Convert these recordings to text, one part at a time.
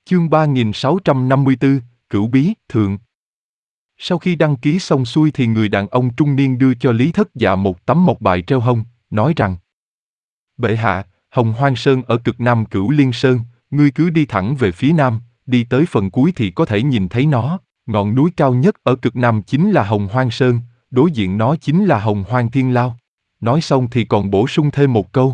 Chương 3654, Cửu Bí, Thượng. Sau khi đăng ký xong xuôi thì người đàn ông trung niên đưa cho Lý Thất Dạ một tấm mộc bài treo hông, nói rằng: Bệ hạ, Hồng Hoang Sơn ở cực nam Cửu Liên Sơn, ngươi cứ đi thẳng về phía nam, đi tới phần cuối thì có thể nhìn thấy nó. Ngọn núi cao nhất ở cực nam chính là Hồng Hoang Sơn, đối diện nó chính là Hồng Hoang Thiên Lao. Nói xong thì còn bổ sung thêm một câu: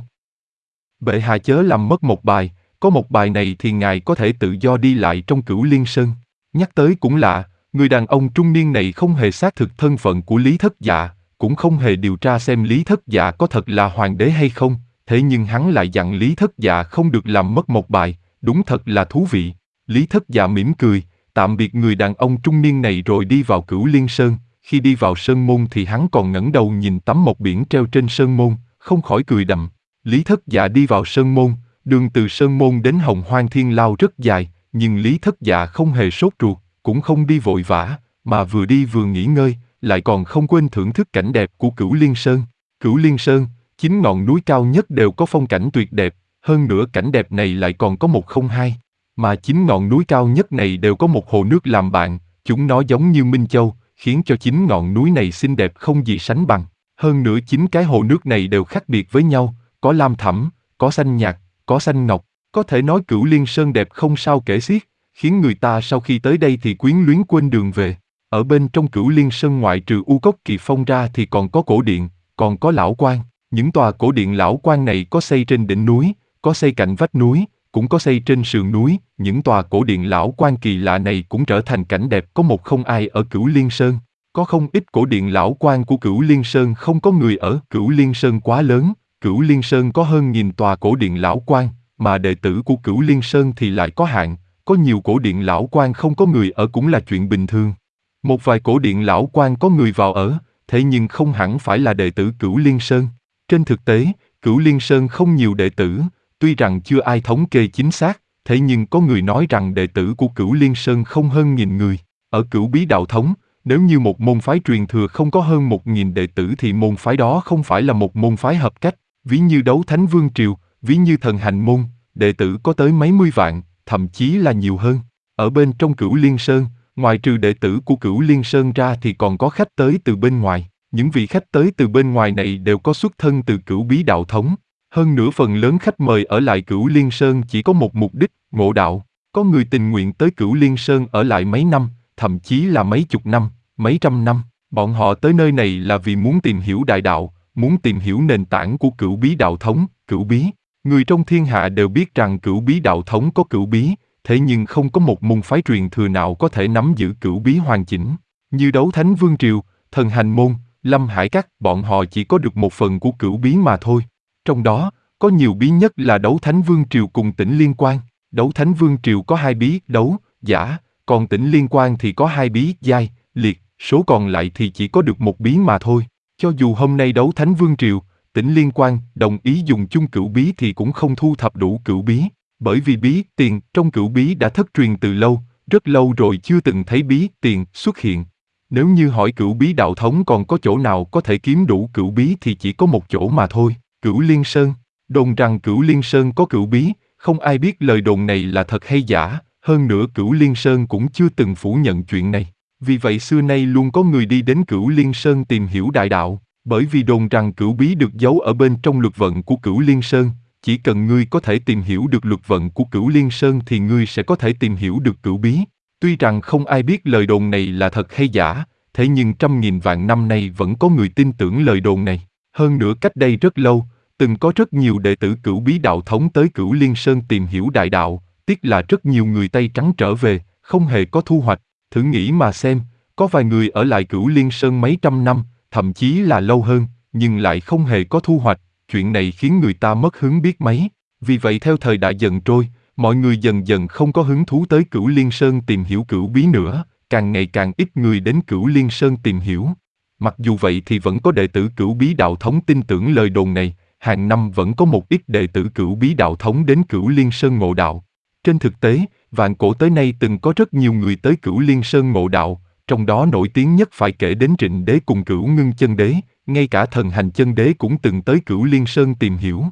Bệ hạ chớ làm mất mộc bài, có mộc bài này thì ngài có thể tự do đi lại trong Cửu Liên Sơn. Nhắc tới cũng lạ, người đàn ông trung niên này không hề xác thực thân phận của Lý Thất Dạ, cũng không hề điều tra xem Lý Thất Dạ có thật là hoàng đế hay không, thế nhưng hắn lại dặn Lý Thất Dạ không được làm mất mộc bài, đúng thật là thú vị. Lý Thất Dạ mỉm cười, tạm biệt người đàn ông trung niên này rồi đi vào Cửu Liên Sơn. Khi đi vào sơn môn thì hắn còn ngẩng đầu nhìn tấm mộc biển treo trên sơn môn, không khỏi cười đậm. Lý Thất Dạ đi vào sơn môn, đường từ sơn môn đến Hồng Hoang Thiên Lao rất dài, nhưng Lý Thất Dạ không hề sốt ruột, cũng không đi vội vã, mà vừa đi vừa nghỉ ngơi, lại còn không quên thưởng thức cảnh đẹp của Cửu Liên Sơn. Cửu Liên Sơn, 9 ngọn núi cao nhất đều có phong cảnh tuyệt đẹp, hơn nữa cảnh đẹp này lại còn có một không hai, mà 9 ngọn núi cao nhất này đều có một hồ nước làm bạn, chúng nó giống như Minh Châu, khiến cho 9 ngọn núi này xinh đẹp không gì sánh bằng. Hơn nữa 9 cái hồ nước này đều khác biệt với nhau, có lam thẳm, có xanh nhạt, có xanh ngọc, có thể nói Cửu Liên Sơn đẹp không sao kể xiết, khiến người ta sau khi tới đây thì quyến luyến quên đường về. Ở bên trong Cửu Liên Sơn ngoại trừ U Cốc Kỳ Phong ra thì còn có cổ điện, còn có lão quan. Những tòa cổ điện lão quan này có xây trên đỉnh núi, có xây cạnh vách núi, cũng có xây trên sườn núi. Những tòa cổ điện lão quan kỳ lạ này cũng trở thành cảnh đẹp có một không ai ở Cửu Liên Sơn. Có không ít cổ điện lão quan của Cửu Liên Sơn không có người ở. Cửu Liên Sơn quá lớn, Cửu Liên Sơn có hơn 1000 tòa cổ điện lão quan, mà đệ tử của Cửu Liên Sơn thì lại có hạn, có nhiều cổ điện lão quan không có người ở cũng là chuyện bình thường. Một vài cổ điện lão quan có người vào ở, thế nhưng không hẳn phải là đệ tử Cửu Liên Sơn. Trên thực tế, Cửu Liên Sơn không nhiều đệ tử, tuy rằng chưa ai thống kê chính xác, thế nhưng có người nói rằng đệ tử của Cửu Liên Sơn không hơn 1000 người. Ở Cửu Bí Đạo Thống, nếu như một môn phái truyền thừa không có hơn 1000 đệ tử thì môn phái đó không phải là một môn phái hợp cách. Ví như Đấu Thánh Vương Triều, ví như Thần Hành Môn, đệ tử có tới mấy mươi vạn, thậm chí là nhiều hơn. Ở bên trong Cửu Liên Sơn, ngoài trừ đệ tử của Cửu Liên Sơn ra thì còn có khách tới từ bên ngoài. Những vị khách tới từ bên ngoài này đều có xuất thân từ Cửu Bí Đạo Thống. Hơn nữa phần lớn khách mời ở lại Cửu Liên Sơn chỉ có một mục đích, ngộ đạo. Có người tình nguyện tới Cửu Liên Sơn ở lại mấy năm, thậm chí là mấy chục năm, mấy trăm năm. Bọn họ tới nơi này là vì muốn tìm hiểu đại đạo, muốn tìm hiểu nền tảng của Cửu Bí Đạo Thống, Cửu Bí. Người trong thiên hạ đều biết rằng Cửu Bí Đạo Thống có Cửu Bí, thế nhưng không có một môn phái truyền thừa nào có thể nắm giữ Cửu Bí hoàn chỉnh. Như Đấu Thánh Vương Triều, Thần Hành Môn, Lâm Hải Các, bọn họ chỉ có được một phần của Cửu Bí mà thôi. Trong đó, có nhiều bí nhất là Đấu Thánh Vương Triều cùng Tỉnh Liên Quan. Đấu Thánh Vương Triều có 2 bí, đấu, giả, còn Tỉnh Liên Quan thì có 2 bí, giai, liệt, số còn lại thì chỉ có được một bí mà thôi. Cho dù hôm nay Đấu Thánh Vương Triều, Tỉnh Liên Quan đồng ý dùng chung Cửu Bí thì cũng không thu thập đủ Cửu Bí, bởi vì bí tiền trong Cửu Bí đã thất truyền từ lâu, rất lâu rồi chưa từng thấy bí tiền xuất hiện. Nếu như hỏi Cửu Bí Đạo Thống còn có chỗ nào có thể kiếm đủ Cửu Bí thì chỉ có một chỗ mà thôi, Cửu Liên Sơn. Đồn rằng Cửu Liên Sơn có Cửu Bí, không ai biết lời đồn này là thật hay giả, hơn nữa Cửu Liên Sơn cũng chưa từng phủ nhận chuyện này. Vì vậy xưa nay luôn có người đi đến Cửu Liên Sơn tìm hiểu đại đạo, bởi vì đồn rằng Cửu Bí được giấu ở bên trong luật vận của Cửu Liên Sơn, chỉ cần ngươi có thể tìm hiểu được luật vận của Cửu Liên Sơn thì ngươi sẽ có thể tìm hiểu được Cửu Bí. Tuy rằng không ai biết lời đồn này là thật hay giả, thế nhưng trăm nghìn vạn năm nay vẫn có người tin tưởng lời đồn này. Hơn nữa cách đây rất lâu, từng có rất nhiều đệ tử Cửu Bí Đạo Thống tới Cửu Liên Sơn tìm hiểu đại đạo, tiếc là rất nhiều người Tây Trắng trở về, không hề có thu hoạch. Thử nghĩ mà xem, có vài người ở lại Cửu Liên Sơn mấy trăm năm, thậm chí là lâu hơn, nhưng lại không hề có thu hoạch, chuyện này khiến người ta mất hứng biết mấy. Vì vậy theo thời đại dần trôi, mọi người dần dần không có hứng thú tới Cửu Liên Sơn tìm hiểu Cửu Bí nữa, càng ngày càng ít người đến Cửu Liên Sơn tìm hiểu. Mặc dù vậy thì vẫn có đệ tử Cửu Bí Đạo Thống tin tưởng lời đồn này, hàng năm vẫn có một ít đệ tử Cửu Bí Đạo Thống đến Cửu Liên Sơn ngộ đạo. Trên thực tế, vạn cổ tới nay từng có rất nhiều người tới Cửu Liên Sơn ngộ đạo, trong đó nổi tiếng nhất phải kể đến Trịnh Đế cùng Cửu Ngưng Chân Đế, ngay cả Thần Hành Chân Đế cũng từng tới Cửu Liên Sơn tìm hiểu.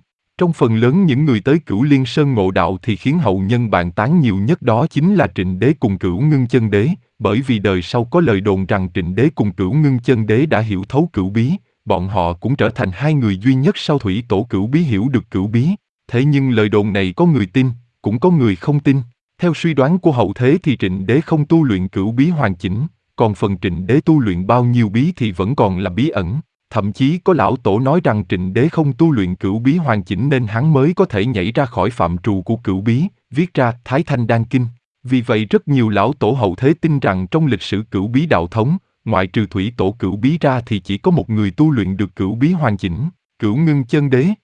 Trong phần lớn những người tới Cửu Liên Sơn ngộ đạo thì khiến hậu nhân bàn tán nhiều nhất đó chính là Trịnh Đế cùng Cửu Ngưng Chân Đế, bởi vì đời sau có lời đồn rằng Trịnh Đế cùng Cửu Ngưng Chân Đế đã hiểu thấu cửu bí, bọn họ cũng trở thành hai người duy nhất sau thủy tổ cửu bí hiểu được cửu bí. Thế nhưng lời đồn này có người tin, cũng có người không tin. Theo suy đoán của hậu thế thì Trịnh Đế không tu luyện cửu bí hoàn chỉnh, còn phần Trịnh Đế tu luyện bao nhiêu bí thì vẫn còn là bí ẩn. Thậm chí có lão tổ nói rằng Trịnh Đế không tu luyện cửu bí hoàn chỉnh nên hắn mới có thể nhảy ra khỏi phạm trù của cửu bí, viết ra Thái Thanh Đan Kinh. Vì vậy rất nhiều lão tổ hậu thế tin rằng trong lịch sử cửu bí đạo thống, ngoại trừ thủy tổ cửu bí ra thì chỉ có một người tu luyện được cửu bí hoàn chỉnh, Cửu Ngưng Chân Đế.